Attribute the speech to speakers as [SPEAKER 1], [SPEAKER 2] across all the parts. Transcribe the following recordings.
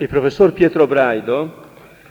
[SPEAKER 1] Il professor Pietro Braido,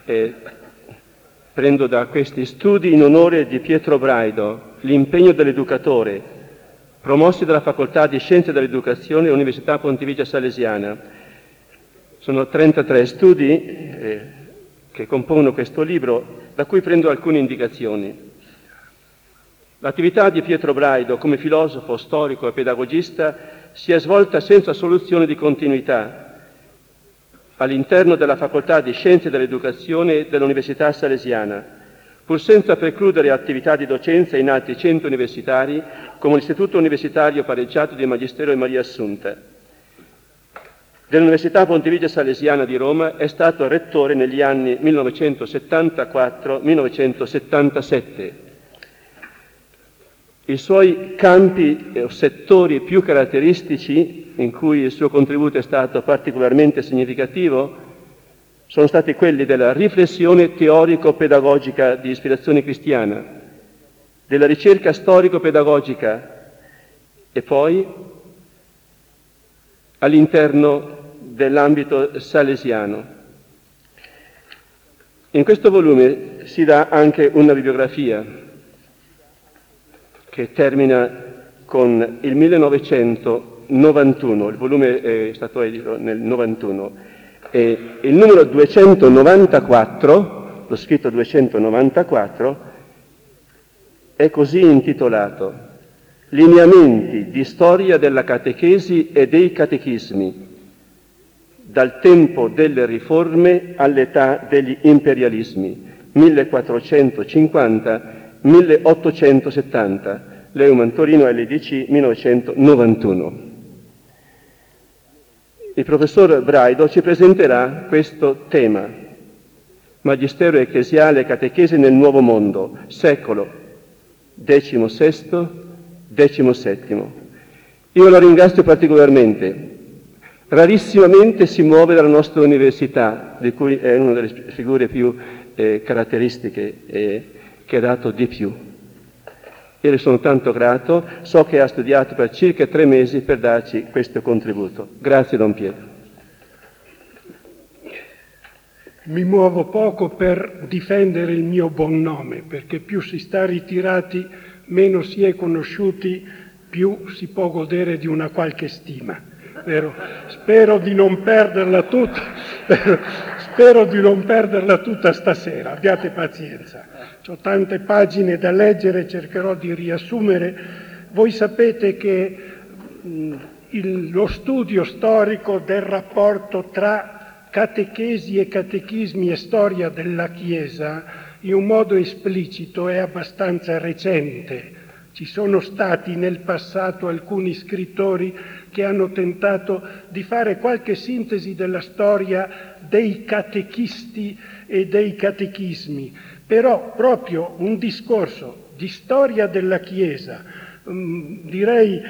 [SPEAKER 1] prendo da questi studi in onore di Pietro Braido, l'impegno dell'educatore, promossi dalla Facoltà di Scienze dell'Educazione dell'Università Pontificia Salesiana. Sono 33 studi che compongono questo libro, da cui prendo alcune indicazioni. L'attività di Pietro Braido come filosofo, storico e pedagogista si è svolta senza soluzione di continuità all'interno della Facoltà di Scienze dell'Educazione dell'Università Salesiana, pur senza precludere attività di docenza in altri centri universitari come l'Istituto Universitario Pareggiato di Magistero e Maria Assunta. Dell'Università Pontificia Salesiana di Roma è stato rettore negli anni 1974-1977. I suoi campi o settori più caratteristici, in cui il suo contributo è stato particolarmente significativo, sono stati quelli della riflessione teorico-pedagogica di ispirazione cristiana, della ricerca storico-pedagogica e poi all'interno dell'ambito salesiano. In questo volume si dà anche una bibliografia che termina con il 1991, il volume è stato edito nel 91, e il numero 294, l'ho scritto 294, è così intitolato: Lineamenti di storia della catechesi e dei catechismi, dal tempo delle riforme all'età degli imperialismi, 1450-1870, Leumann Torino LDC 1991. Il professor Braido ci presenterà questo tema: Magistero ecclesiale e catechesi nel Nuovo Mondo, secolo XVI-XVII. Io lo ringrazio particolarmente. Rarissimamente si muove dalla nostra università, di cui è una delle figure più caratteristiche che ha dato di più. Io le sono tanto grato, so che ha studiato per circa 3 mesi per darci questo contributo. Grazie Don Pietro.
[SPEAKER 2] Mi muovo poco per difendere il mio buon nome, perché più si sta ritirati, meno si è conosciuti, più si può godere di una qualche stima. Vero? Spero di non perderla tutta stasera, abbiate pazienza. Ho tante pagine da leggere, cercherò di riassumere. Voi sapete che lo studio storico del rapporto tra catechesi e catechismi e storia della Chiesa, in un modo esplicito, è abbastanza recente. Ci sono stati nel passato alcuni scrittori che hanno tentato di fare qualche sintesi della storia dei catechisti e dei catechismi, però proprio un discorso di storia della Chiesa, direi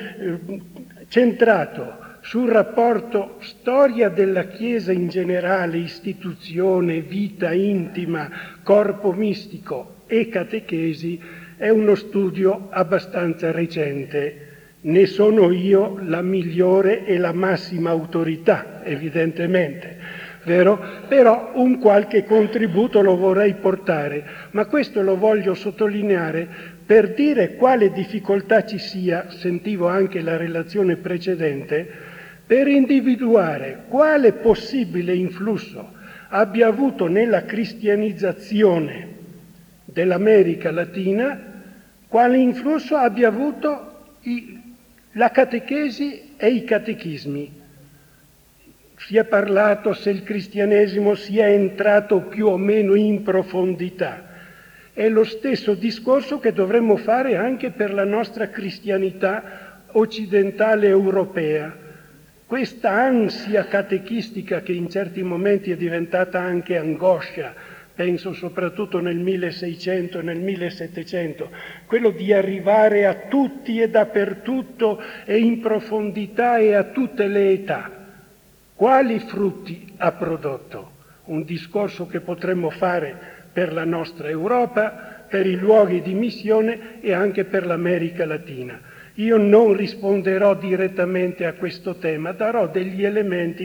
[SPEAKER 2] centrato sul rapporto storia della Chiesa in generale, istituzione, vita intima, corpo mistico e catechesi, è uno studio abbastanza recente. Ne sono io la migliore e la massima autorità, evidentemente, vero? Però un qualche contributo lo vorrei portare, ma questo lo voglio sottolineare per dire quale difficoltà ci sia, sentivo anche la relazione precedente, per individuare quale possibile influsso abbia avuto nella cristianizzazione dell'America Latina, quale influsso abbia avuto la catechesi e i catechismi. Si è parlato se il cristianesimo sia entrato più o meno in profondità. È lo stesso discorso che dovremmo fare anche per la nostra cristianità occidentale europea. Questa ansia catechistica che in certi momenti è diventata anche angoscia, penso soprattutto nel 1600 e nel 1700, quello di arrivare a tutti e dappertutto e in profondità e a tutte le età. Quali frutti ha prodotto? Un discorso che potremmo fare per la nostra Europa, per i luoghi di missione e anche per l'America Latina. Io non risponderò direttamente a questo tema, darò degli elementi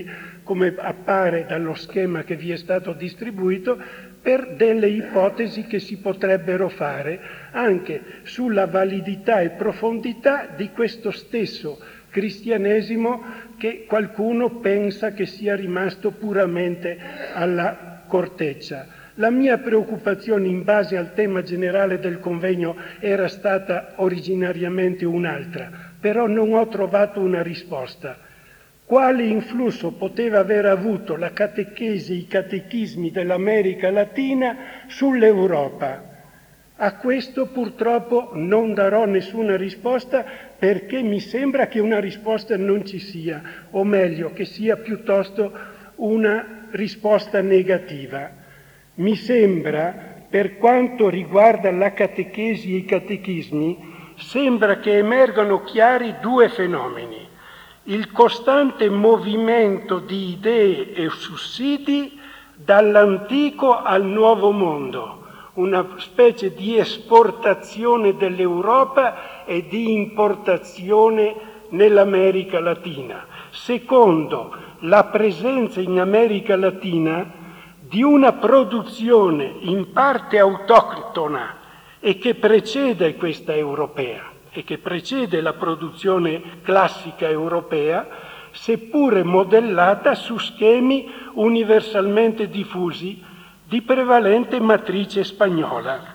[SPEAKER 2] come appare dallo schema che vi è stato distribuito, per delle ipotesi che si potrebbero fare anche sulla validità e profondità di questo stesso cristianesimo che qualcuno pensa che sia rimasto puramente alla corteccia. La mia preoccupazione in base al tema generale del convegno era stata originariamente un'altra, però non ho trovato una risposta. Quale influsso poteva aver avuto la catechesi e i catechismi dell'America Latina sull'Europa? A questo purtroppo non darò nessuna risposta perché mi sembra che una risposta non ci sia, o meglio, che sia piuttosto una risposta negativa. Mi sembra, per quanto riguarda la catechesi e i catechismi, sembra che emergano chiari due fenomeni. Il costante movimento di idee e sussidi dall'antico al nuovo mondo, una specie di esportazione dell'Europa e di importazione nell'America Latina. Secondo, la presenza in America Latina di una produzione in parte autoctona e che precede questa europea e che precede la produzione classica europea, seppure modellata su schemi universalmente diffusi di prevalente matrice spagnola.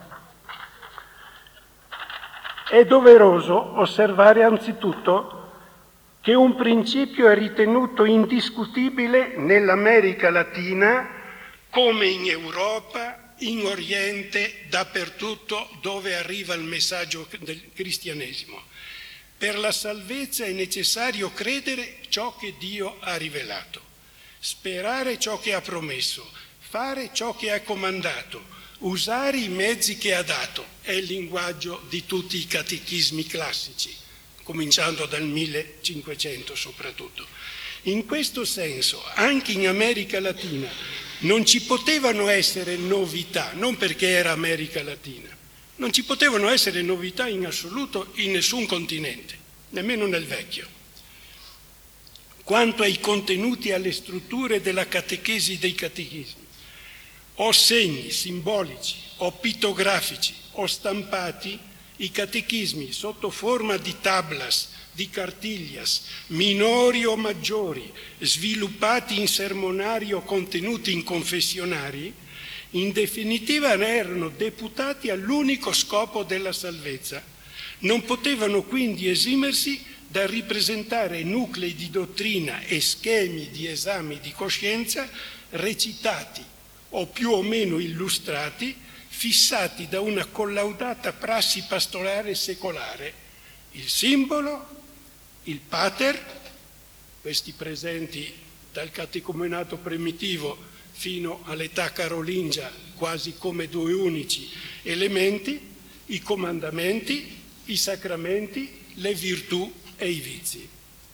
[SPEAKER 2] È doveroso osservare anzitutto che un principio è ritenuto indiscutibile nell'America Latina come in Europa, in Oriente, dappertutto dove arriva il messaggio del cristianesimo. Per la salvezza è necessario credere ciò che Dio ha rivelato, sperare ciò che ha promesso, fare ciò che ha comandato, usare i mezzi che ha dato. È il linguaggio di tutti i catechismi classici, cominciando dal 1500 soprattutto. In questo senso, anche in America Latina, non ci potevano essere novità, non perché era America Latina, non ci potevano essere novità in assoluto in nessun continente, nemmeno nel vecchio. Quanto ai contenuti e alle strutture della catechesi dei catechismi, o segni simbolici, o pittografici, o stampati, i catechismi sotto forma di tablas, di cartiglias, minori o maggiori, sviluppati in sermonari o contenuti in confessionari, in definitiva erano deputati all'unico scopo della salvezza. Non potevano quindi esimersi da ripresentare nuclei di dottrina e schemi di esami di coscienza recitati o più o meno illustrati, fissati da una collaudata prassi pastorale secolare. Il simbolo, il pater, questi presenti dal catecumenato primitivo fino all'età carolingia quasi come due unici elementi, i comandamenti, i sacramenti, le virtù e i vizi.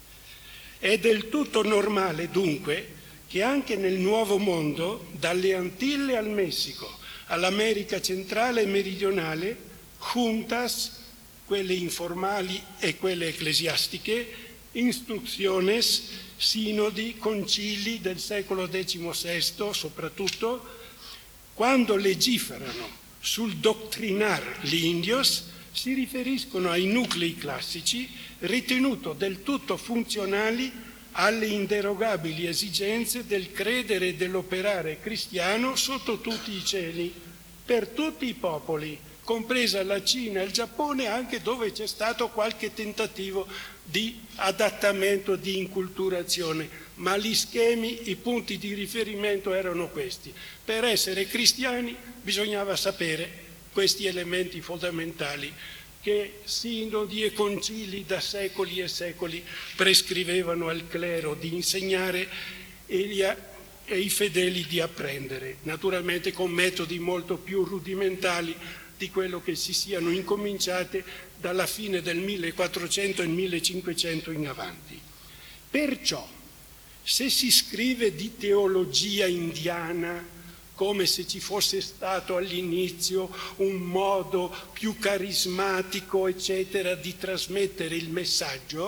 [SPEAKER 2] È del tutto normale dunque che anche nel Nuovo Mondo, dalle Antille al Messico, all'America centrale e meridionale, juntas, quelle informali e quelle ecclesiastiche, instrucciones, sinodi, concili del secolo XVI soprattutto, quando legiferano sul doctrinar gli indios, si riferiscono ai nuclei classici ritenuto del tutto funzionali alle inderogabili esigenze del credere e dell'operare cristiano sotto tutti i cieli, per tutti i popoli, compresa la Cina e il Giappone, anche dove c'è stato qualche tentativo di adattamento, di inculturazione, ma gli schemi, i punti di riferimento erano questi. Per essere cristiani bisognava sapere questi elementi fondamentali che sinodi e concili da secoli e secoli prescrivevano al clero di insegnare e ai fedeli di apprendere, naturalmente con metodi molto più rudimentali di quello che si siano incominciate dalla fine del 1400 e 1500 in avanti. Perciò, se si scrive di teologia indiana come se ci fosse stato all'inizio un modo più carismatico, eccetera, di trasmettere il messaggio,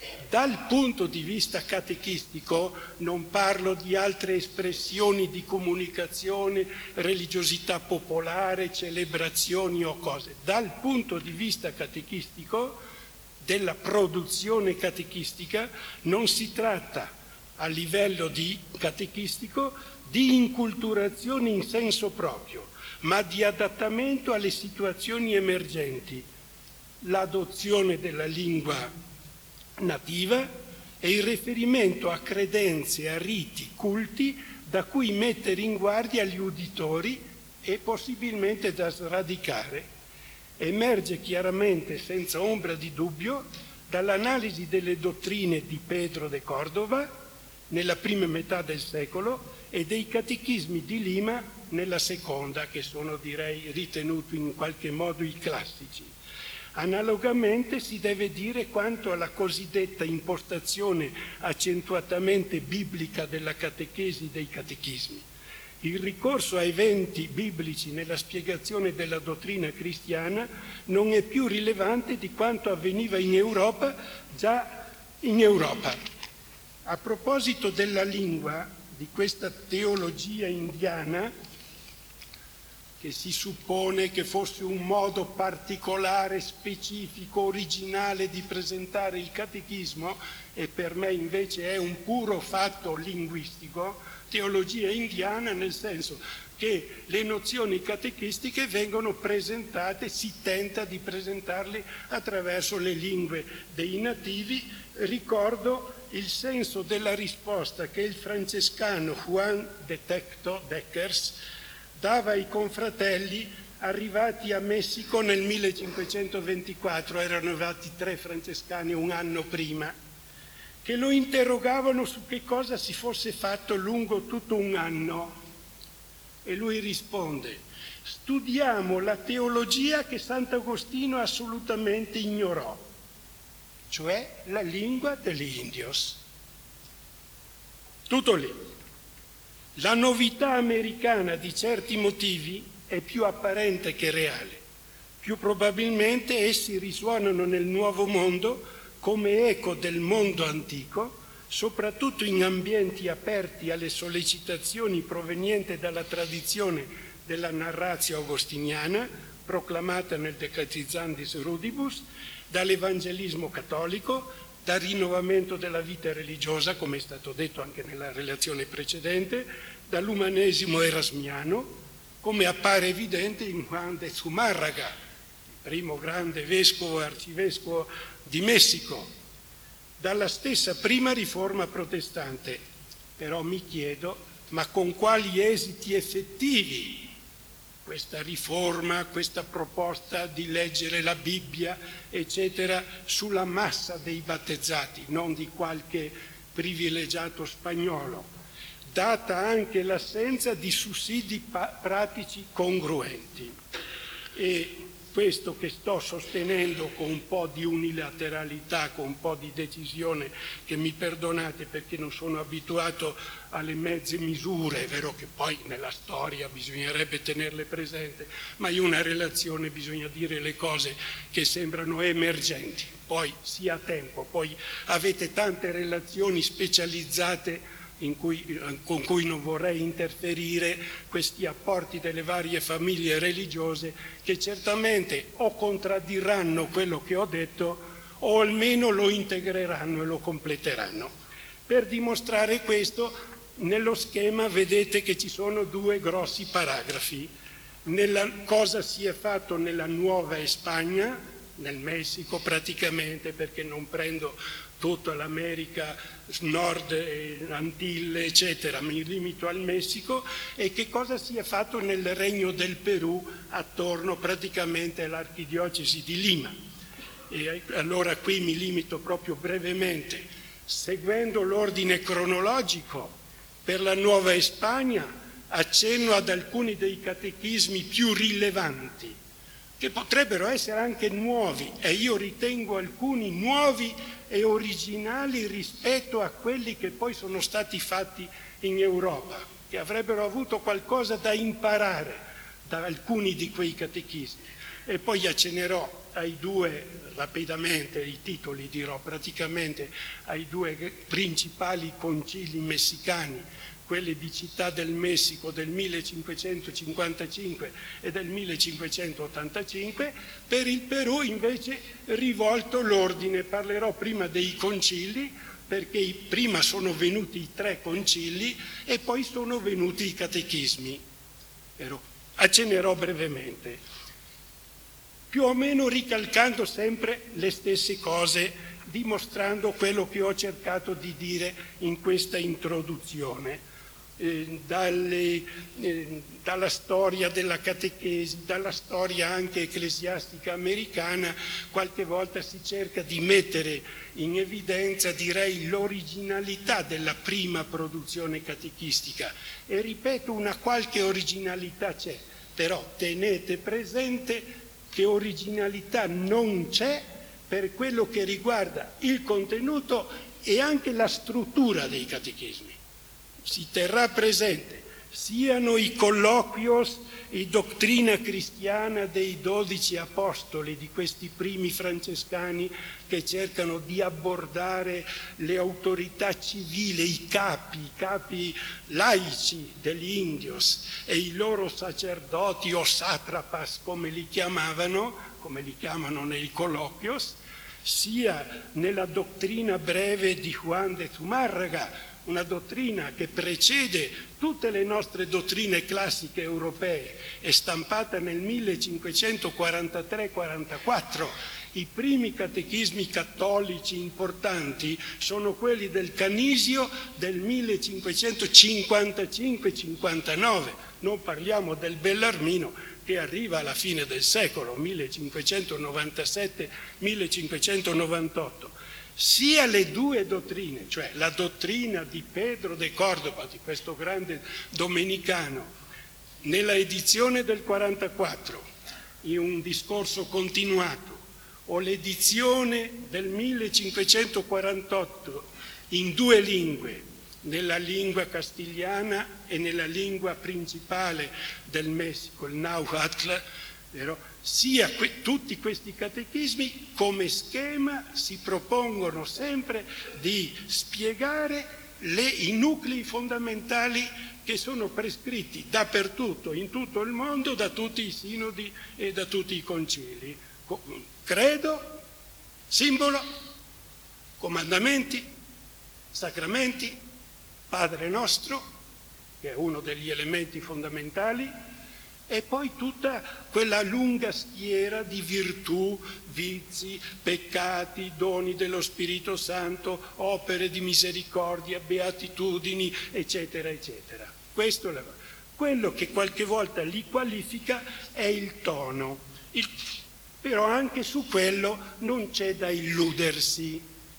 [SPEAKER 2] Dal punto di vista catechistico, non parlo di altre espressioni di comunicazione, religiosità popolare, celebrazioni o cose. Dal punto di vista catechistico, della produzione catechistica, non si tratta a livello di catechistico di inculturazione in senso proprio, ma di adattamento alle situazioni emergenti, l'adozione della lingua nativa e il riferimento a credenze, a riti, culti da cui mettere in guardia gli uditori e possibilmente da sradicare. Emerge chiaramente, senza ombra di dubbio, dall'analisi delle dottrine di Pedro de Cordova nella prima metà del secolo e dei catechismi di Lima nella seconda, che sono, direi, ritenuti in qualche modo i classici. Analogamente si deve dire quanto alla cosiddetta impostazione accentuatamente biblica della catechesi dei catechismi. Il ricorso a eventi biblici nella spiegazione della dottrina cristiana non è più rilevante di quanto avveniva in Europa, già in Europa. A proposito della lingua, di questa teologia indiana, che si suppone che fosse un modo particolare, specifico, originale di presentare il catechismo, e per me invece è un puro fatto linguistico, teologia indiana nel senso che le nozioni catechistiche vengono presentate, si tenta di presentarle attraverso le lingue dei nativi. Ricordo il senso della risposta che il francescano Juan de Deckers dava ai confratelli arrivati a Messico nel 1524, erano arrivati 3 francescani un anno prima, che lo interrogavano su che cosa si fosse fatto lungo tutto un anno. E lui risponde: studiamo la teologia che Sant'Agostino assolutamente ignorò, cioè la lingua degli indios. Tutto lì. La novità americana di certi motivi è più apparente che reale. Più probabilmente essi risuonano nel nuovo mondo come eco del mondo antico, soprattutto in ambienti aperti alle sollecitazioni provenienti dalla tradizione della narratio agostiniana, proclamata nel De Catechizandis Rudibus, dall'evangelismo cattolico, dal rinnovamento della vita religiosa, come è stato detto anche nella relazione precedente, dall'umanesimo erasmiano, come appare evidente in Juan de Zumárraga, il primo grande vescovo e arcivescovo di Messico, dalla stessa prima riforma protestante. Però mi chiedo, ma con quali esiti effettivi questa riforma, questa proposta di leggere la Bibbia, eccetera, sulla massa dei battezzati, non di qualche privilegiato spagnolo, data anche l'assenza di sussidi pratici congruenti. E questo che sto sostenendo con un po' di unilateralità, con un po' di decisione, che mi perdonate perché non sono abituato alle mezze misure, è vero che poi nella storia bisognerebbe tenerle presente, ma in una relazione bisogna dire le cose che sembrano emergenti, poi sia tempo, poi avete tante relazioni specializzate con cui non vorrei interferire, questi apporti delle varie famiglie religiose che certamente o contraddiranno quello che ho detto o almeno lo integreranno e lo completeranno. Per dimostrare questo, nello schema vedete che ci sono 2 grossi paragrafi. Cosa si è fatto nella Nuova Spagna, nel Messico praticamente, perché non prendo tutta l'America Nord, Antille, eccetera, mi limito al Messico, e che cosa si è fatto nel Regno del Perù attorno praticamente all'archidiocesi di Lima. E allora qui mi limito proprio brevemente, seguendo l'ordine cronologico. Per la Nuova Spagna accenno ad alcuni dei catechismi più rilevanti, che potrebbero essere anche nuovi, e io ritengo alcuni nuovi e originali rispetto a quelli che poi sono stati fatti in Europa, che avrebbero avuto qualcosa da imparare da alcuni di quei catechismi. e poi accennerò ai due, rapidamente i titoli dirò, praticamente ai due principali concili messicani, quelli di Città del Messico del 1555 e del 1585. Per il Perù invece rivolto l'ordine, parlerò prima dei concili, perché prima sono venuti i 3 concili e poi sono venuti i catechismi. Però accennerò brevemente, più o meno ricalcando sempre le stesse cose, dimostrando quello che ho cercato di dire in questa introduzione. Dalla storia della catechesi, dalla storia anche ecclesiastica americana, qualche volta si cerca di mettere in evidenza, direi, l'originalità della prima produzione catechistica. E ripeto, una qualche originalità c'è, però tenete presente che originalità non c'è per quello che riguarda il contenuto e anche la struttura dei catechismi. Si terrà presente siano i colloquios e dottrina cristiana dei 12 apostoli, di questi primi francescani che cercano di abbordare le autorità civili, i capi laici degli indios e i loro sacerdoti o satrapas, come li chiamavano, come li chiamano nei colloquios, sia nella dottrina breve di Juan de Zumárraga, una dottrina che precede tutte le nostre dottrine classiche europee, è stampata nel 1543-44. I primi catechismi cattolici importanti sono quelli del Canisio del 1555-59, non parliamo del Bellarmino che arriva alla fine del secolo, 1597-1598. Sia le due dottrine, cioè la dottrina di Pedro de Córdoba, di questo grande domenicano, nella edizione del 44, in un discorso continuato, o l'edizione del 1548 in 2 lingue, nella lingua castigliana e nella lingua principale del Messico, il Náhuatl, vero? Sia tutti questi catechismi come schema si propongono sempre di spiegare i nuclei fondamentali che sono prescritti dappertutto, in tutto il mondo, da tutti i sinodi e da tutti i concili. Credo, simbolo, comandamenti, sacramenti, Padre nostro, che è uno degli elementi fondamentali, e poi tutta quella lunga schiera di virtù, vizi, peccati, doni dello Spirito Santo, opere di misericordia, beatitudini, eccetera, eccetera. Quello che qualche volta li qualifica è il tono. Però anche su quello non c'è da illudersi,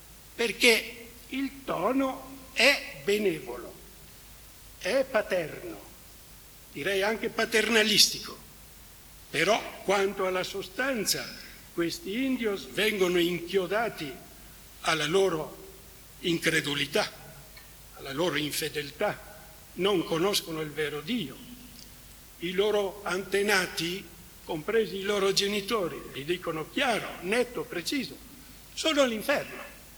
[SPEAKER 2] perché il tono è benevolo, è paterno, direi anche paternalistico, però quanto alla sostanza questi indios vengono inchiodati alla loro incredulità, alla loro infedeltà, non conoscono il vero Dio. I loro antenati, compresi i loro genitori, li dicono chiaro, netto, preciso, sono all'inferno,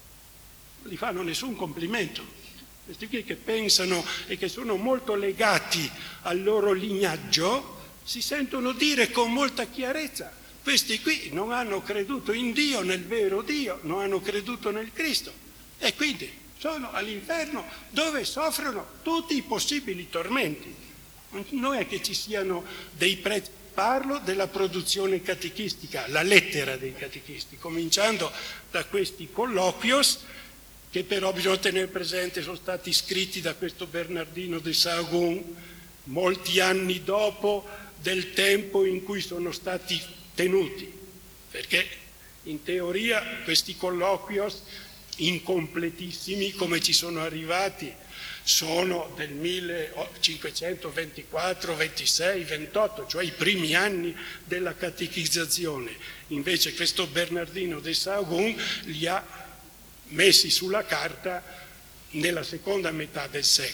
[SPEAKER 2] non gli fanno nessun complimento. Questi qui che pensano e che sono molto legati al loro lignaggio si sentono dire con molta chiarezza: questi qui non hanno creduto in Dio, nel vero Dio, non hanno creduto nel Cristo e quindi sono all'inferno dove soffrono tutti i possibili tormenti. Non è che ci siano dei prezzi. Parlo della produzione catechistica, la lettera dei catechisti, cominciando da questi colloquios, che però bisogna tenere presente sono stati scritti da questo Bernardino de Sahagún molti anni dopo del tempo in cui sono stati tenuti, perché in teoria questi colloquios incompletissimi come ci sono arrivati sono del 1524, 26, 28, cioè i primi anni della catechizzazione. Invece questo Bernardino de Sahagún li ha messi sulla carta nella seconda metà del secolo.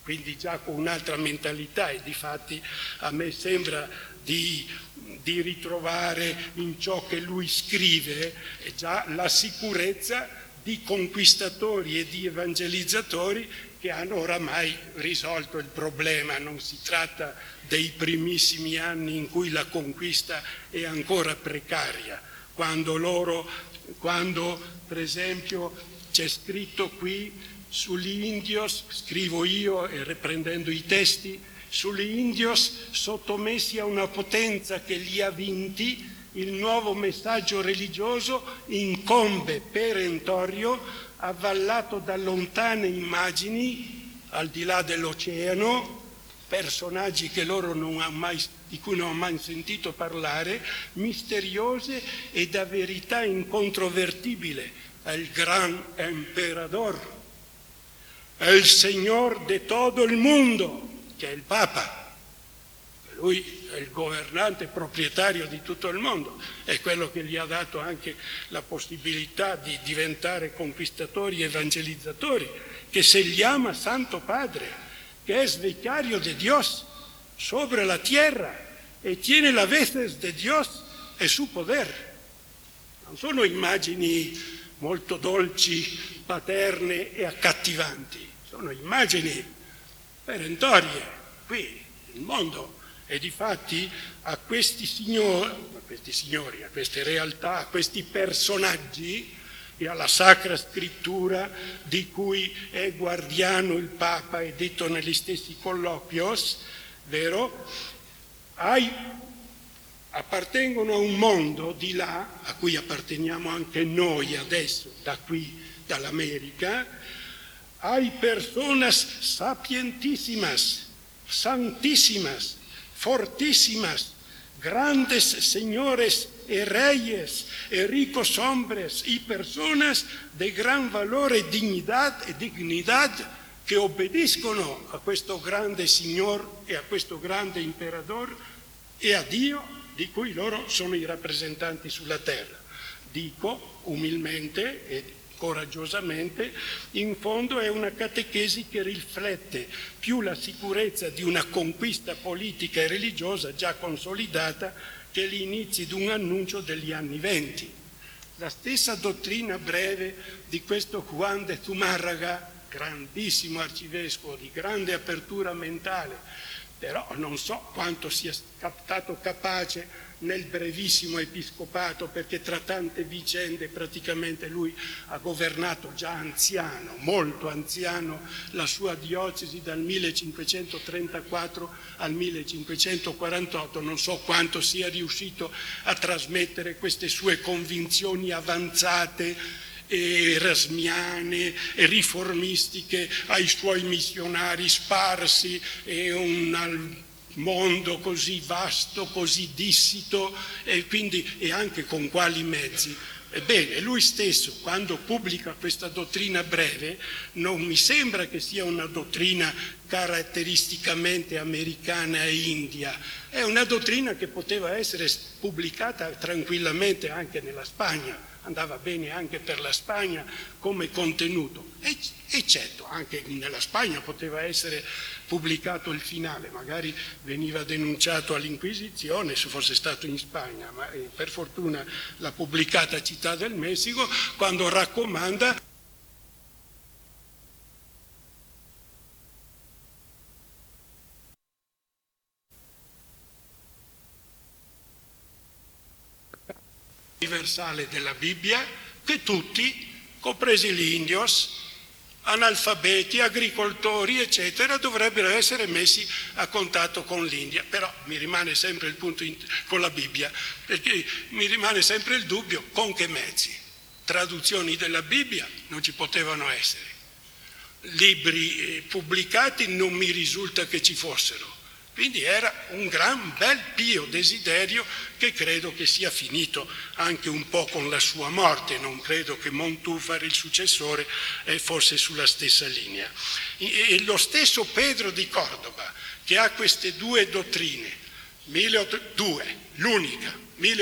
[SPEAKER 2] quindi già con un'altra mentalità, e difatti a me sembra di ritrovare in ciò che lui scrive già la sicurezza di conquistatori e di evangelizzatori che hanno oramai risolto il problema. Non si tratta dei primissimi anni in cui la conquista è ancora precaria, quando per esempio c'è scritto qui sugli indios, scrivo io e riprendendo i testi, sugli indios sottomessi a una potenza che li ha vinti, il nuovo messaggio religioso incombe perentorio, avvallato da lontane immagini, al di là dell'oceano, personaggi che loro di cui non hanno mai sentito parlare, misteriose e da verità incontrovertibile. El gran emperador, el Señor de todo il mondo, che è il Papa. Lui è il governante proprietario di tutto il mondo, è quello che gli ha dato anche la possibilità di diventare conquistatori e evangelizzatori, che se llama Santo Padre, que es vicario de Dios sobre la tierra e tiene la veces de Dios e su poder. Non sono immagini molto dolci, paterne e accattivanti, sono immagini perentorie qui, il mondo. E difatti a questi signori, a queste realtà, a questi personaggi e alla Sacra Scrittura di cui è guardiano il Papa, è detto negli stessi colloquios, vero? Appartengono a un mondo di là, a cui apparteniamo anche noi adesso, da qui, dall'America, hay personas sapientísimas, santísimas, fortísimas, grandes señores y reyes y ricos hombres y personas de gran valor y dignidad che obbediscono a questo grande Signor e a questo grande Imperador e a Dio di cui loro sono i rappresentanti sulla terra. Dico umilmente e coraggiosamente, in fondo è una catechesi che riflette più la sicurezza di una conquista politica e religiosa già consolidata che gli inizi di un annuncio degli anni '20. La stessa dottrina breve di questo Juan de Zumárraga, grandissimo arcivescovo di grande apertura mentale, però non so quanto sia stato capace nel brevissimo episcopato, perché tra tante vicende praticamente lui ha governato già anziano, molto anziano, la sua diocesi dal 1534 al 1548, non so quanto sia riuscito a trasmettere queste sue convinzioni avanzate, erasmiane e riformistiche ai suoi missionari sparsi e un mondo così vasto, così dissito, e anche con quali mezzi. Ebbene, lui stesso, quando pubblica questa dottrina breve, non mi sembra che sia una dottrina caratteristicamente americana e india, è una dottrina che poteva essere pubblicata tranquillamente anche nella Spagna, andava bene anche per la Spagna come contenuto, eccetto anche nella Spagna poteva essere pubblicato il finale, magari veniva denunciato all'Inquisizione se fosse stato in Spagna, ma per fortuna l'ha pubblicata Città del Messico, quando raccomanda universale della Bibbia, che tutti, compresi gli indios, analfabeti, agricoltori, eccetera, dovrebbero essere messi a contatto con l'India. Però mi rimane sempre il punto con la Bibbia, perché mi rimane sempre il dubbio con che mezzi. Traduzioni della Bibbia non ci potevano essere. Libri pubblicati non mi risulta che ci fossero. Quindi era un gran bel pio desiderio che credo che sia finito anche un po' con la sua morte. Non credo che Montúfar, il successore, fosse sulla stessa linea. E lo stesso Pedro di Córdoba, che ha queste due dottrine, l'unica,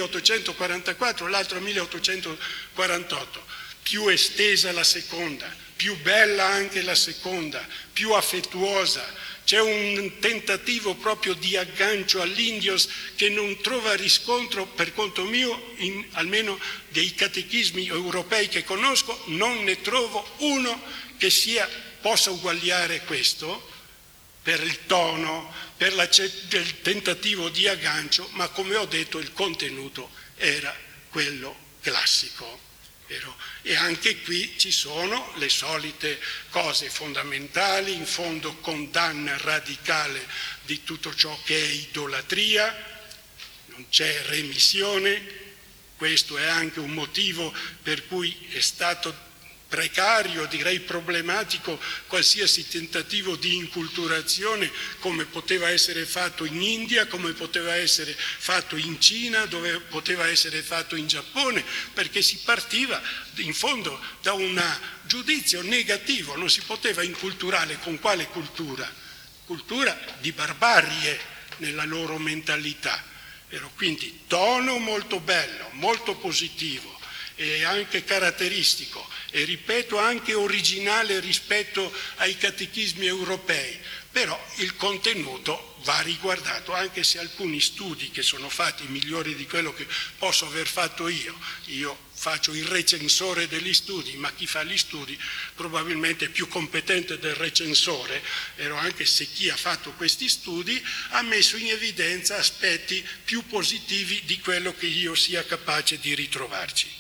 [SPEAKER 2] 1844, l'altra 1848, più estesa la seconda, più bella anche la seconda, più affettuosa. C'è un tentativo proprio di aggancio all'Indios che non trova riscontro, per conto mio, almeno dei catechismi europei che conosco, non ne trovo uno che possa uguagliare questo per il tono, per il tentativo di aggancio, ma come ho detto il contenuto era quello classico. E anche qui ci sono le solite cose fondamentali, in fondo condanna radicale di tutto ciò che è idolatria, non c'è remissione, questo è anche un motivo per cui è stato precario, direi problematico, qualsiasi tentativo di inculturazione, come poteva essere fatto in India, come poteva essere fatto in Cina, dove poteva essere fatto in Giappone, perché si partiva in fondo da un giudizio negativo, non si poteva inculturare con quale cultura? Cultura di barbarie nella loro mentalità. Quindi tono molto bello, molto positivo e anche caratteristico, e ripeto anche originale rispetto ai catechismi europei, però il contenuto va riguardato, anche se alcuni studi che sono fatti migliori di quello che posso aver fatto io faccio il recensore degli studi, ma chi fa gli studi probabilmente è più competente del recensore, anche se chi ha fatto questi studi ha messo in evidenza aspetti più positivi di quello che io sia capace di ritrovarci.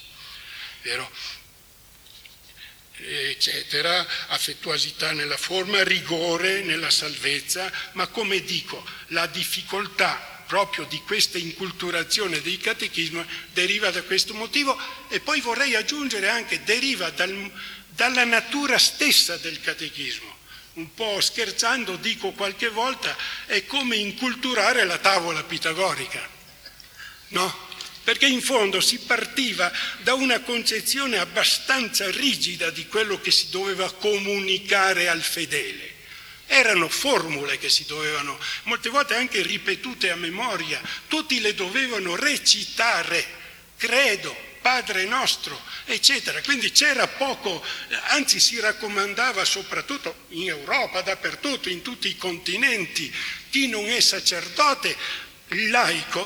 [SPEAKER 2] Eccetera, affettuosità nella forma, rigore nella salvezza, ma come dico, la difficoltà proprio di questa inculturazione dei catechismi deriva da questo motivo, e poi vorrei aggiungere anche deriva dalla natura stessa del catechismo. Un po' scherzando dico qualche volta, è come inculturare la tavola pitagorica, no? Perché in fondo si partiva da una concezione abbastanza rigida di quello che si doveva comunicare al fedele. Erano formule che si dovevano, molte volte anche ripetute a memoria, tutti le dovevano recitare, credo, Padre nostro, eccetera. Quindi c'era poco, anzi si raccomandava soprattutto in Europa, dappertutto, in tutti i continenti, chi non è sacerdote, il laico,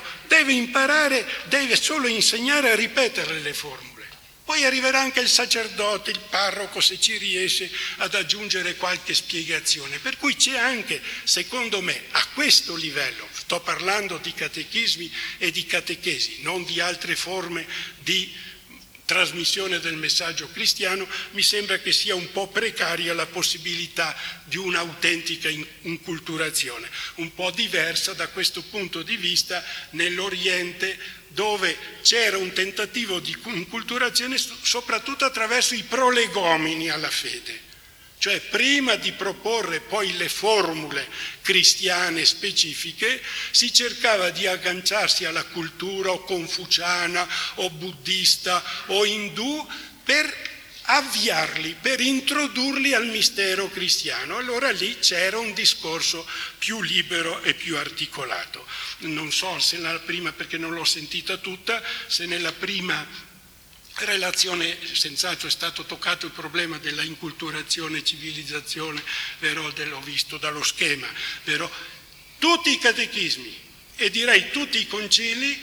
[SPEAKER 2] deve solo insegnare a ripetere le formule. Poi arriverà anche il sacerdote, il parroco, se ci riesce ad aggiungere qualche spiegazione. Per cui c'è anche, secondo me, a questo livello, sto parlando di catechismi e di catechesi, non di altre forme di trasmissione del messaggio cristiano, mi sembra che sia un po' precaria la possibilità di un'autentica inculturazione, un po' diversa da questo punto di vista nell'Oriente, dove c'era un tentativo di inculturazione soprattutto attraverso i prolegomeni alla fede. Cioè prima di proporre poi le formule cristiane specifiche si cercava di agganciarsi alla cultura o confuciana o buddista o indù per avviarli, per introdurli al mistero cristiano. Allora lì c'era un discorso più libero e più articolato. Non so se nella prima, perché non l'ho sentita tutta, se nella prima relazione senz'altro è stato toccato il problema della inculturazione, civilizzazione, l'ho visto dallo schema, tutti i catechismi e direi tutti i concili,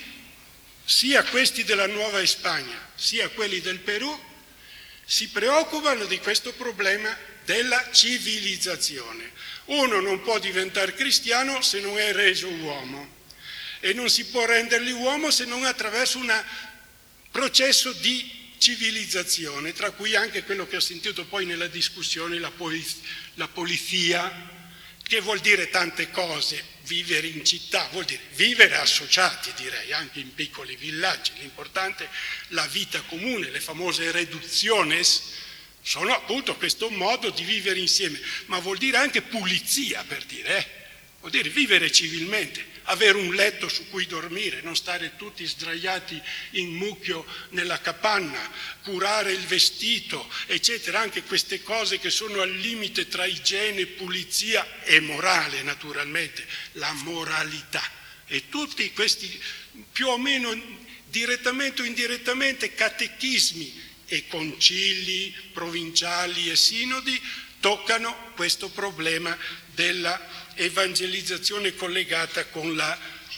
[SPEAKER 2] sia questi della Nuova Spagna, sia quelli del Perù, si preoccupano di questo problema della civilizzazione. Uno non può diventare cristiano se non è reso uomo e non si può renderli uomo se non attraverso un processo di civilizzazione, tra cui anche quello che ho sentito poi nella discussione, la polizia, che vuol dire tante cose. Vivere in città vuol dire vivere associati, direi, anche in piccoli villaggi. L'importante è la vita comune, le famose reducciones, sono appunto questo modo di vivere insieme, ma vuol dire anche pulizia, per dire, vuol dire vivere civilmente, avere un letto su cui dormire, non stare tutti sdraiati in mucchio nella capanna, curare il vestito, eccetera, anche queste cose che sono al limite tra igiene, pulizia e morale, naturalmente, la moralità. E tutti questi più o meno direttamente o indirettamente catechismi e concili provinciali e sinodi toccano questo problema della evangelizzazione collegata con la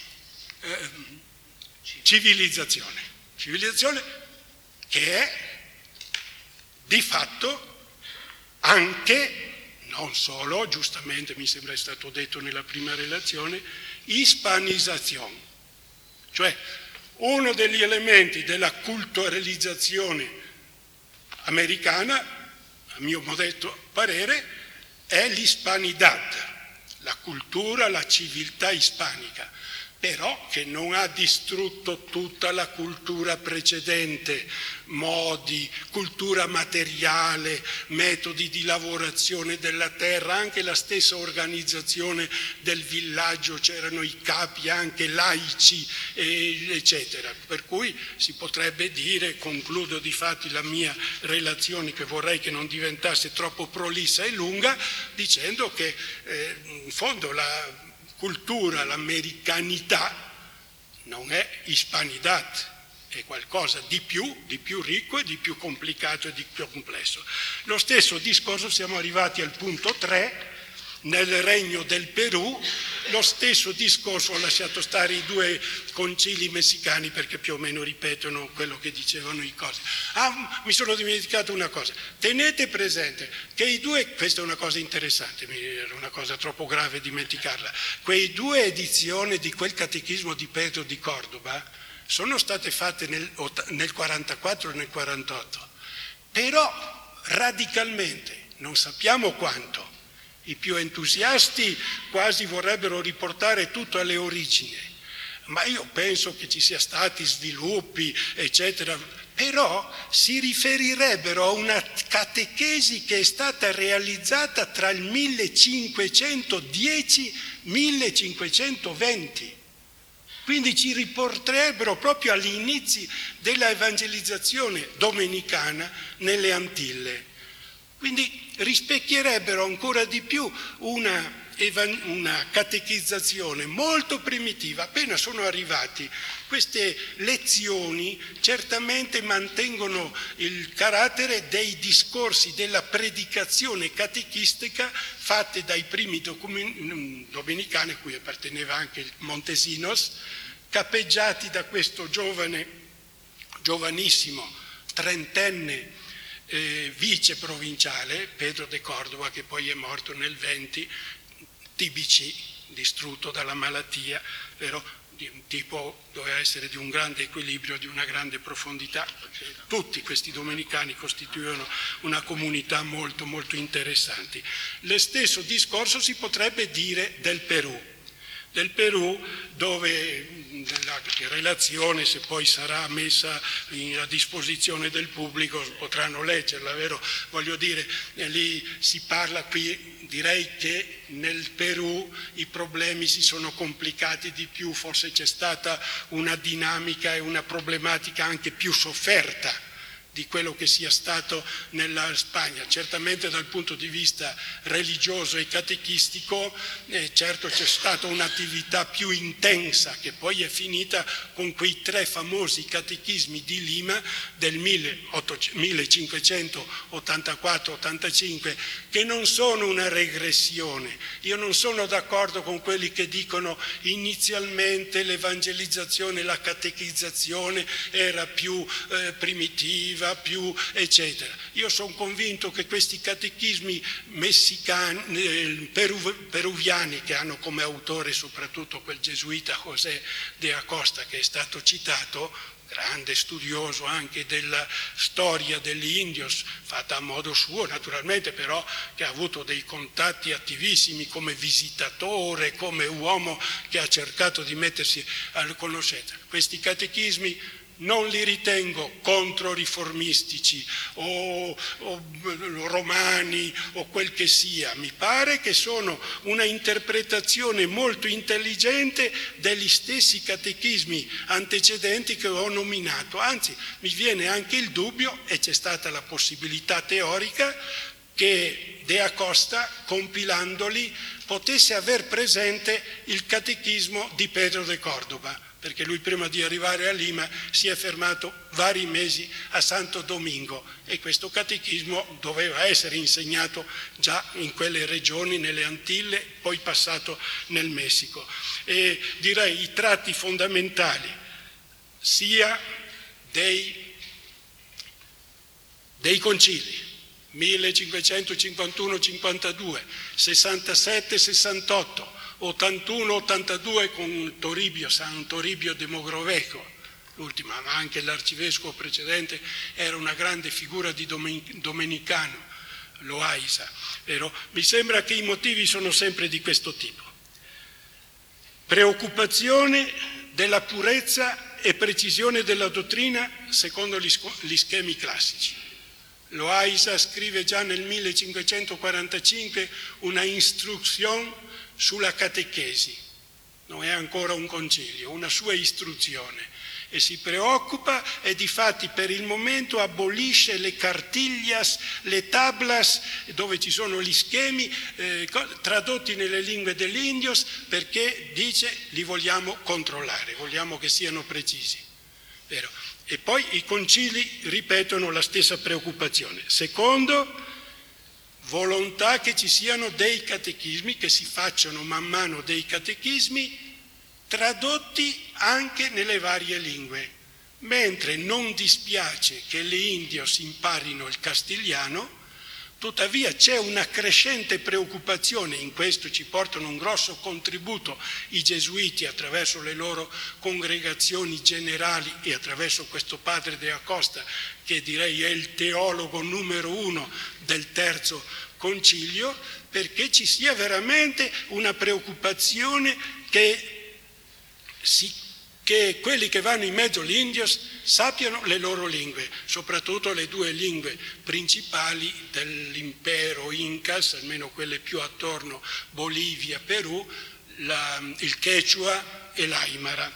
[SPEAKER 2] civilizzazione che è di fatto anche, non solo, giustamente mi sembra è stato detto nella prima relazione, ispanizzazione, cioè uno degli elementi della culturalizzazione americana, a mio modesto parere, è l'hispanidad, la cultura, la civiltà ispanica, però che non ha distrutto tutta la cultura precedente, modi, cultura materiale, metodi di lavorazione della terra, anche la stessa organizzazione del villaggio, c'erano i capi anche laici, eccetera. Per cui si potrebbe dire, concludo difatti la mia relazione che vorrei che non diventasse troppo prolissa e lunga, dicendo che in fondo la cultura, l'americanità non è hispanidad, è qualcosa di più ricco e di più complicato e di più complesso. Lo stesso discorso, siamo arrivati al punto 3, nel regno del Perù, lo stesso discorso, ho lasciato stare i 2 concili messicani perché più o meno ripetono quello che dicevano i cosi. Mi sono dimenticato una cosa, tenete presente che i 2, questa è una cosa interessante, era una cosa troppo grave dimenticarla, quei 2 edizioni di quel catechismo di Pedro di Córdoba sono state fatte nel 44 e nel 48, però radicalmente, non sappiamo quanto. I più entusiasti quasi vorrebbero riportare tutto alle origini, ma io penso che ci sia stati sviluppi, eccetera, però si riferirebbero a una catechesi che è stata realizzata tra il 1510 e il 1520. Quindi ci riporterebbero proprio agli inizi della evangelizzazione domenicana nelle Antille. Quindi rispecchierebbero ancora di più una catechizzazione molto primitiva. Appena sono arrivati, queste lezioni certamente mantengono il carattere dei discorsi, della predicazione catechistica fatte dai primi domenicani, a cui apparteneva anche il Montesinos, capeggiati da questo giovanissimo, trentenne, vice provinciale, Pedro de Córdoba, che poi è morto nel 20, TBC, distrutto dalla malattia, però di un tipo doveva essere di un grande equilibrio, di una grande profondità, perché tutti questi domenicani costituivano una comunità molto molto interessante. Lo stesso discorso si potrebbe dire del Perù, dove la relazione, se poi sarà messa a disposizione del pubblico, potranno leggerla, vero? Voglio dire, lì si parla, qui direi che nel Perù i problemi si sono complicati di più, forse c'è stata una dinamica e una problematica anche più sofferta di quello che sia stato nella Spagna. Certamente dal punto di vista religioso e catechistico, certo c'è stata un'attività più intensa che poi è finita con quei 3 famosi catechismi di Lima del 1584-85, che non sono una regressione. Io non sono d'accordo con quelli che dicono inizialmente l'evangelizzazione, la catechizzazione era più primitiva, più eccetera. Io sono convinto che questi catechismi messicani, peruviani, che hanno come autore soprattutto quel gesuita José de Acosta che è stato citato, grande studioso anche della storia degli indios, fatta a modo suo naturalmente, però che ha avuto dei contatti attivissimi come visitatore, come uomo che ha cercato di mettersi alla conoscenza. Questi catechismi non li ritengo controriformistici o romani o quel che sia, mi pare che sono una interpretazione molto intelligente degli stessi catechismi antecedenti che ho nominato, anzi mi viene anche il dubbio, e c'è stata la possibilità teorica, che De Acosta, compilandoli, potesse aver presente il catechismo di Pedro de Córdoba, perché lui prima di arrivare a Lima si è fermato vari mesi a Santo Domingo e questo catechismo doveva essere insegnato già in quelle regioni, nelle Antille, poi passato nel Messico. E direi i tratti fondamentali sia dei concili 1551-52, 67-68, 81-82 con Toribio, San Toribio de Mogrovejo, l'ultima, ma anche l'arcivescovo precedente era una grande figura di domenicano, Loaiza. Però mi sembra che i motivi sono sempre di questo tipo. Preoccupazione della purezza e precisione della dottrina secondo gli schemi classici. Loaiza scrive già nel 1545 una istruzione sulla catechesi, non è ancora un concilio, una sua istruzione, e si preoccupa e difatti per il momento abolisce le cartillas, le tablas dove ci sono gli schemi tradotti nelle lingue degli indios, perché dice li vogliamo controllare, vogliamo che siano precisi. Vero? E poi i concili ripetono la stessa preoccupazione. Secondo, volontà che ci siano dei catechismi, che si facciano man mano dei catechismi tradotti anche nelle varie lingue, mentre non dispiace che le indios imparino il castigliano, tuttavia c'è una crescente preoccupazione, in questo ci portano un grosso contributo i gesuiti attraverso le loro congregazioni generali e attraverso questo padre De Acosta, che direi è il teologo numero 1 del terzo concilio, perché ci sia veramente una preoccupazione che quelli che vanno in mezzo agli indios sappiano le loro lingue, soprattutto le due lingue principali dell'impero Incas, almeno quelle più attorno, Bolivia, Perù, il Quechua e l'Aymara.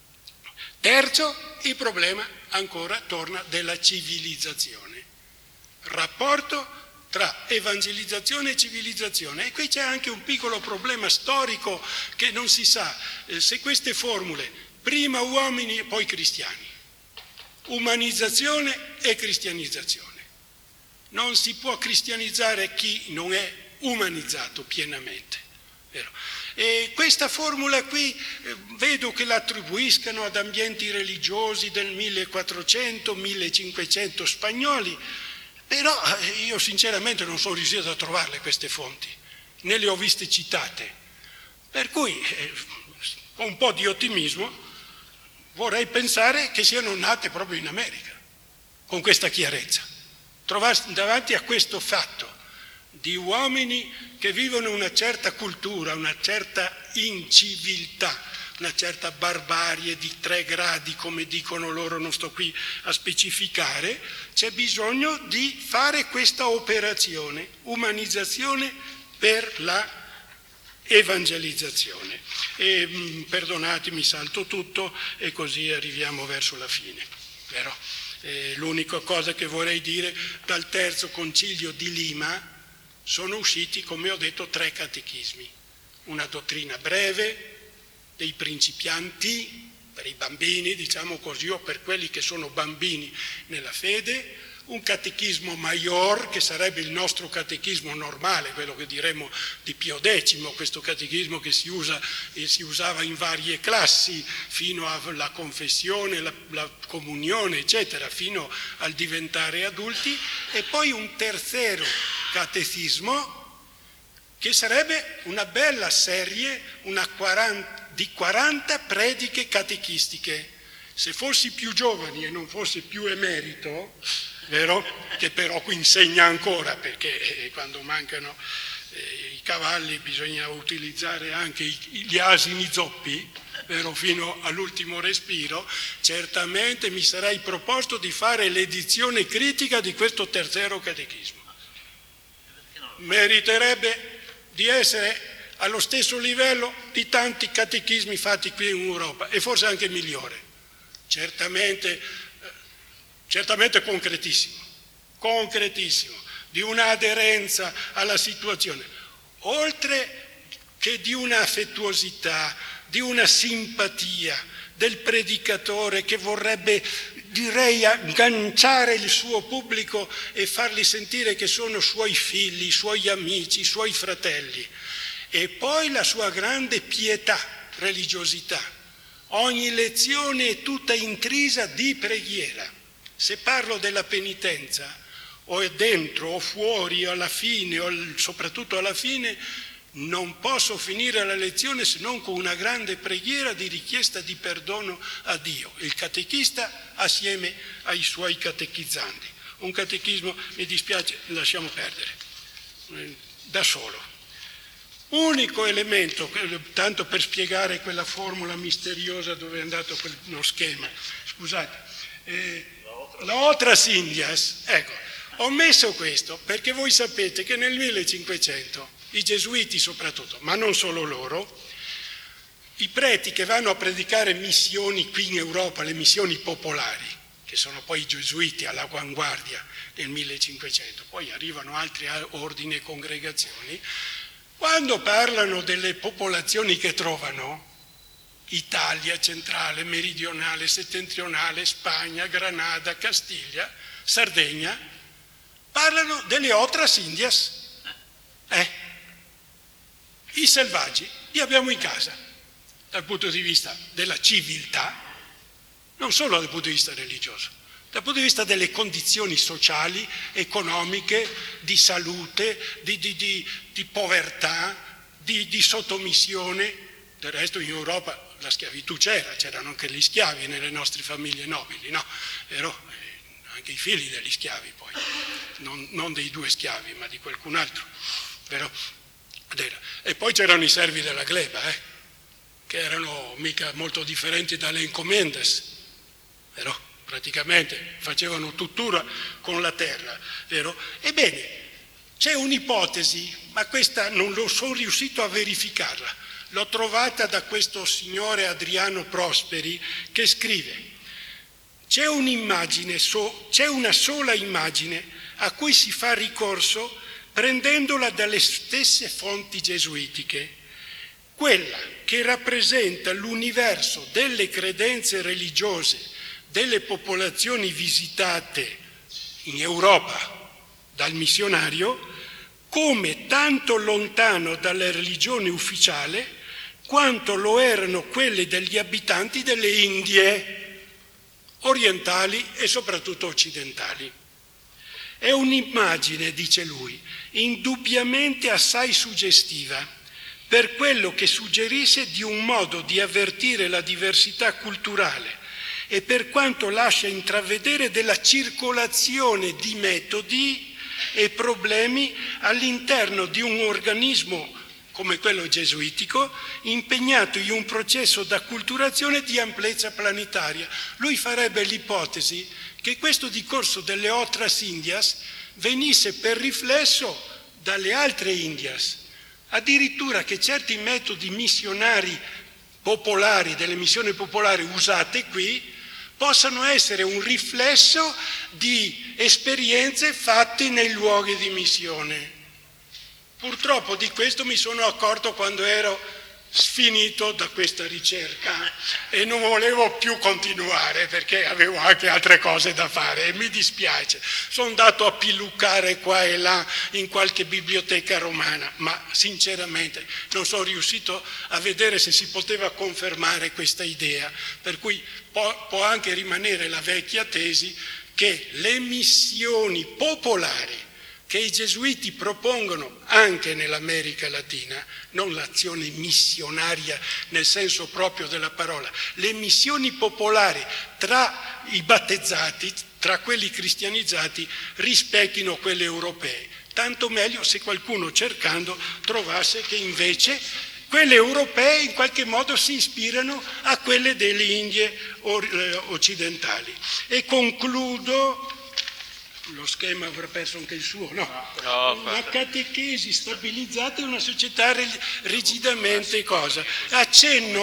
[SPEAKER 2] Terzo, il problema ancora torna della civilizzazione, rapporto tra evangelizzazione e civilizzazione. E qui c'è anche un piccolo problema storico che non si sa se queste formule, prima uomini e poi cristiani, umanizzazione e cristianizzazione. Non si può cristianizzare chi non è umanizzato pienamente. Vero? E questa formula qui vedo che la attribuiscano ad ambienti religiosi del 1400-1500 spagnoli, però io sinceramente non sono riuscito a trovarle queste fonti, né le ho viste citate. Per cui, con un po' di ottimismo, vorrei pensare che siano nate proprio in America, con questa chiarezza. Trovarsi davanti a questo fatto di uomini che vivono una certa cultura, una certa inciviltà, una certa barbarie di 3 gradi, come dicono loro, non sto qui a specificare, c'è bisogno di fare questa operazione, umanizzazione per la evangelizzazione. E perdonatemi, salto tutto e così arriviamo verso la fine. Però, l'unica cosa che vorrei dire, dal terzo concilio di Lima sono usciti, come ho detto, 3 catechismi. Una dottrina breve, dei principianti, per i bambini, diciamo così, o per quelli che sono bambini nella fede, un catechismo maggior, che sarebbe il nostro catechismo normale, quello che diremmo di Pio X, questo catechismo che si usa e si usava in varie classi, fino alla confessione, la comunione, eccetera, fino al diventare adulti, e poi un terzo catechismo, che sarebbe una bella serie, di 40 prediche catechistiche. Se fossi più giovani e non fossi più emerito, vero? Che però qui insegna ancora, perché quando mancano i cavalli bisogna utilizzare anche gli asini zoppi, vero? Fino all'ultimo respiro, certamente mi sarei proposto di fare l'edizione critica di questo terzo catechismo. Meriterebbe di essere allo stesso livello di tanti catechismi fatti qui in Europa, e forse anche migliore. Certamente concretissimo, di una aderenza alla situazione, oltre che di una affettuosità, di una simpatia del predicatore che vorrebbe, direi, agganciare il suo pubblico e fargli sentire che sono suoi figli, suoi amici, suoi fratelli. E poi la sua grande pietà, religiosità. Ogni lezione è tutta intrisa di preghiera. Se parlo della penitenza, o è dentro o fuori, o alla fine, o soprattutto alla fine, non posso finire la lezione se non con una grande preghiera di richiesta di perdono a Dio, il catechista assieme ai suoi catechizzanti. Un catechismo, mi dispiace, lasciamo perdere, da solo. Unico elemento, tanto per spiegare quella formula misteriosa dove è andato quello schema, scusate, la otras Indias, ecco, ho messo questo perché voi sapete che nel 1500 i gesuiti soprattutto, ma non solo loro, i preti che vanno a predicare missioni qui in Europa, le missioni popolari, che sono poi i gesuiti all'avanguardia nel 1500, poi arrivano altri ordini e congregazioni, quando parlano delle popolazioni che trovano, Italia centrale, meridionale, settentrionale, Spagna, Granada, Castiglia, Sardegna, parlano delle otras Indias. I selvaggi li abbiamo in casa, dal punto di vista della civiltà, non solo dal punto di vista religioso, dal punto di vista delle condizioni sociali, economiche, di salute, di povertà, di sottomissione. Del resto in Europa la schiavitù c'erano anche gli schiavi nelle nostre famiglie nobili, no? Vero? Anche i figli degli schiavi poi, non dei due schiavi, ma di qualcun altro, vero? E poi c'erano i servi della gleba, che erano mica molto differenti dalle encomiendas, vero? Praticamente facevano tuttora con la terra, vero? Ebbene, c'è un'ipotesi, ma questa non lo sono riuscito a verificarla, l'ho trovata da questo signore Adriano Prosperi che scrive: c'è un'immagine, c'è una sola immagine a cui si fa ricorso prendendola dalle stesse fonti gesuitiche, quella che rappresenta l'universo delle credenze religiose delle popolazioni visitate in Europa dal missionario come tanto lontano dalla religione ufficiale quanto lo erano quelle degli abitanti delle Indie orientali e soprattutto occidentali. È un'immagine, dice lui, indubbiamente assai suggestiva per quello che suggerisce di un modo di avvertire la diversità culturale e per quanto lascia intravedere della circolazione di metodi e problemi all'interno di un organismo come quello gesuitico, impegnato in un processo d'acculturazione di amplezza planetaria. Lui farebbe l'ipotesi che questo discorso delle otras Indias venisse per riflesso dalle altre Indias, addirittura che certi metodi missionari popolari, delle missioni popolari usate qui, possano essere un riflesso di esperienze fatte nei luoghi di missione. Purtroppo di questo mi sono accorto quando ero sfinito da questa ricerca e non volevo più continuare perché avevo anche altre cose da fare e mi dispiace. Sono andato a pilluccare qua e là in qualche biblioteca romana, ma sinceramente non sono riuscito a vedere se si poteva confermare questa idea, per cui può anche rimanere la vecchia tesi che le missioni popolari che i gesuiti propongono anche nell'America Latina, non l'azione missionaria nel senso proprio della parola, le missioni popolari tra i battezzati, tra quelli cristianizzati, rispecchino quelle europee. Tanto meglio se qualcuno cercando trovasse che invece quelle europee in qualche modo si ispirano a quelle delle Indie occidentali. E concludo. Lo schema avrà perso anche il suo, no? Una catechesi stabilizzata in una società rigidamente cosa. Accenno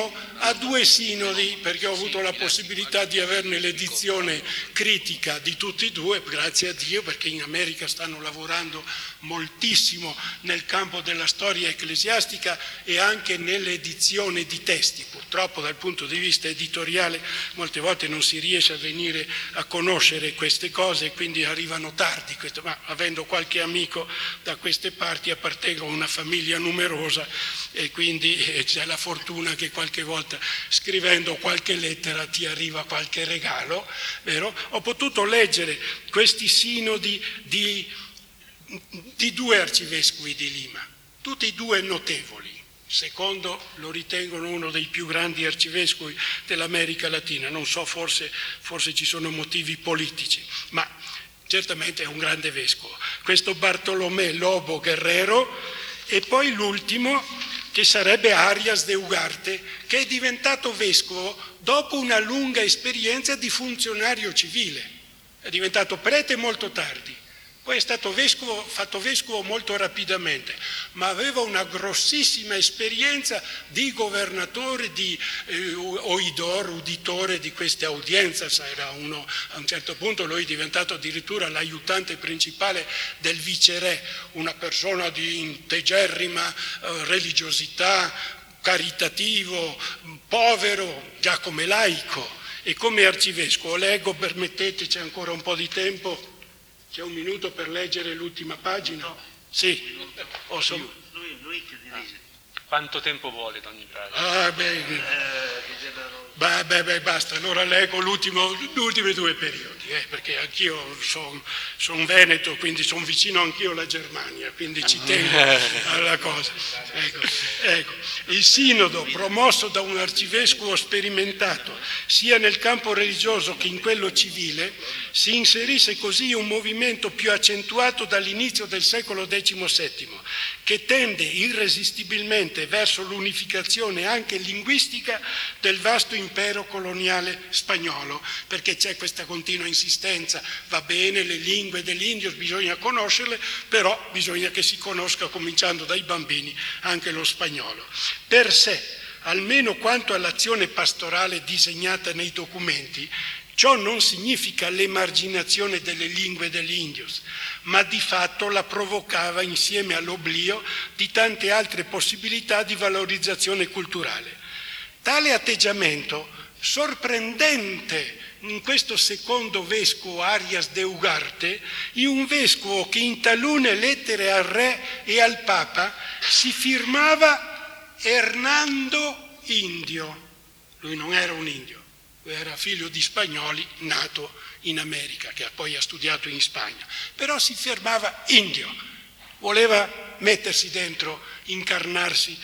[SPEAKER 2] a 2 sinodi, perché ho avuto la possibilità di averne l'edizione critica di tutti e 2, grazie a Dio, perché in America stanno lavorando moltissimo nel campo della storia ecclesiastica e anche nell'edizione di testi. Purtroppo dal punto di vista editoriale molte volte non si riesce a venire a conoscere queste cose, quindi arrivano tardi, ma avendo qualche amico da queste parti appartengo a una famiglia numerosa e quindi c'è la fortuna che qualche volta scrivendo qualche lettera ti arriva qualche regalo, vero? Ho potuto leggere questi sinodi di 2 arcivescovi di Lima, tutti e 2 notevoli. Secondo lo ritengono uno dei più grandi arcivescovi dell'America Latina, non so, forse ci sono motivi politici, ma certamente è un grande vescovo. Questo Bartolomé Lobo Guerrero e poi l'ultimo che sarebbe Arias de Ugarte, che è diventato vescovo dopo una lunga esperienza di funzionario civile. È diventato prete molto tardi. Poi è stato fatto vescovo molto rapidamente, ma aveva una grossissima esperienza di governatore, di uditore di queste audienze. Era uno, a un certo punto lui è diventato addirittura l'aiutante principale del viceré, una persona di integerrima religiosità, caritativo, povero, già come laico e come arcivescovo. Leggo, permettete, c'è ancora un po' di tempo. C'è un minuto per leggere l'ultima pagina? No. Sì.
[SPEAKER 3] Lui che dirige.
[SPEAKER 4] Quanto tempo vuole, Don Brado?
[SPEAKER 2] Basta, allora leggo gli ultimi 2 periodi, perché anch'io sono veneto, quindi sono vicino anch'io alla Germania, quindi ci tengo alla cosa. Ecco. Il sinodo, promosso da un arcivescovo sperimentato sia nel campo religioso che in quello civile, si inserisce così in un movimento più accentuato dall'inizio del secolo XVII, che tende irresistibilmente verso l'unificazione anche linguistica del vasto impero coloniale spagnolo, perché c'è questa continua insistenza, va bene, le lingue dell'Indio bisogna conoscerle, però bisogna che si conosca, cominciando dai bambini, anche lo spagnolo. Per sé, almeno quanto all'azione pastorale disegnata nei documenti, ciò non significa l'emarginazione delle lingue degli indios, ma di fatto la provocava insieme all'oblio di tante altre possibilità di valorizzazione culturale. Tale atteggiamento, sorprendente in questo secondo vescovo Arias de Ugarte, in un vescovo che in talune lettere al re e al papa si firmava Hernando Indio. Lui non era un indio. Era figlio di spagnoli, nato in America, che poi ha studiato in Spagna, però si fermava indio, voleva mettersi dentro, incarnarsi.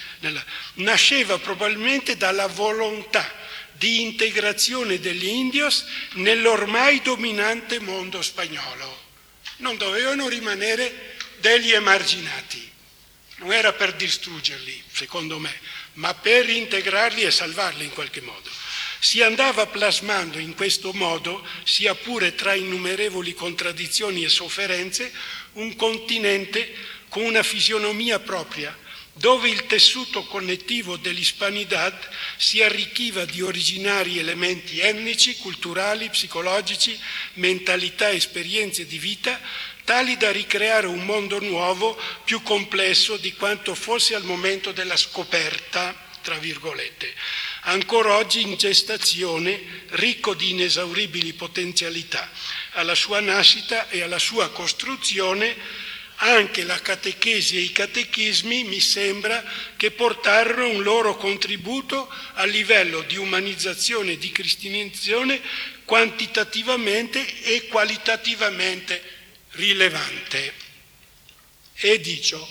[SPEAKER 2] Nasceva probabilmente dalla volontà di integrazione degli indios nell'ormai dominante mondo spagnolo. Non dovevano rimanere degli emarginati, non era per distruggerli, secondo me, ma per integrarli e salvarli in qualche modo. Si andava plasmando in questo modo, sia pure tra innumerevoli contraddizioni e sofferenze, un continente con una fisionomia propria, dove il tessuto connettivo dell'Hispanidad si arricchiva di originari elementi etnici, culturali, psicologici, mentalità e esperienze di vita, tali da ricreare un mondo nuovo, più complesso di quanto fosse al momento della scoperta, tra virgolette. Ancora oggi in gestazione, ricco di inesauribili potenzialità. Alla sua nascita e alla sua costruzione anche la catechesi e i catechismi mi sembra che portarono un loro contributo a livello di umanizzazione e di cristianizzazione quantitativamente e qualitativamente rilevante. E dicio.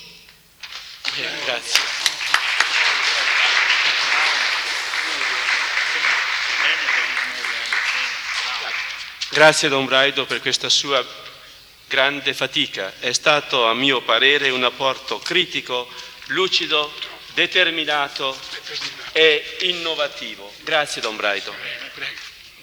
[SPEAKER 4] Grazie. Grazie Don Braido per questa sua grande fatica. È stato, a mio parere, un apporto critico, lucido, determinato e innovativo. Grazie Don Braido.
[SPEAKER 2] Prego.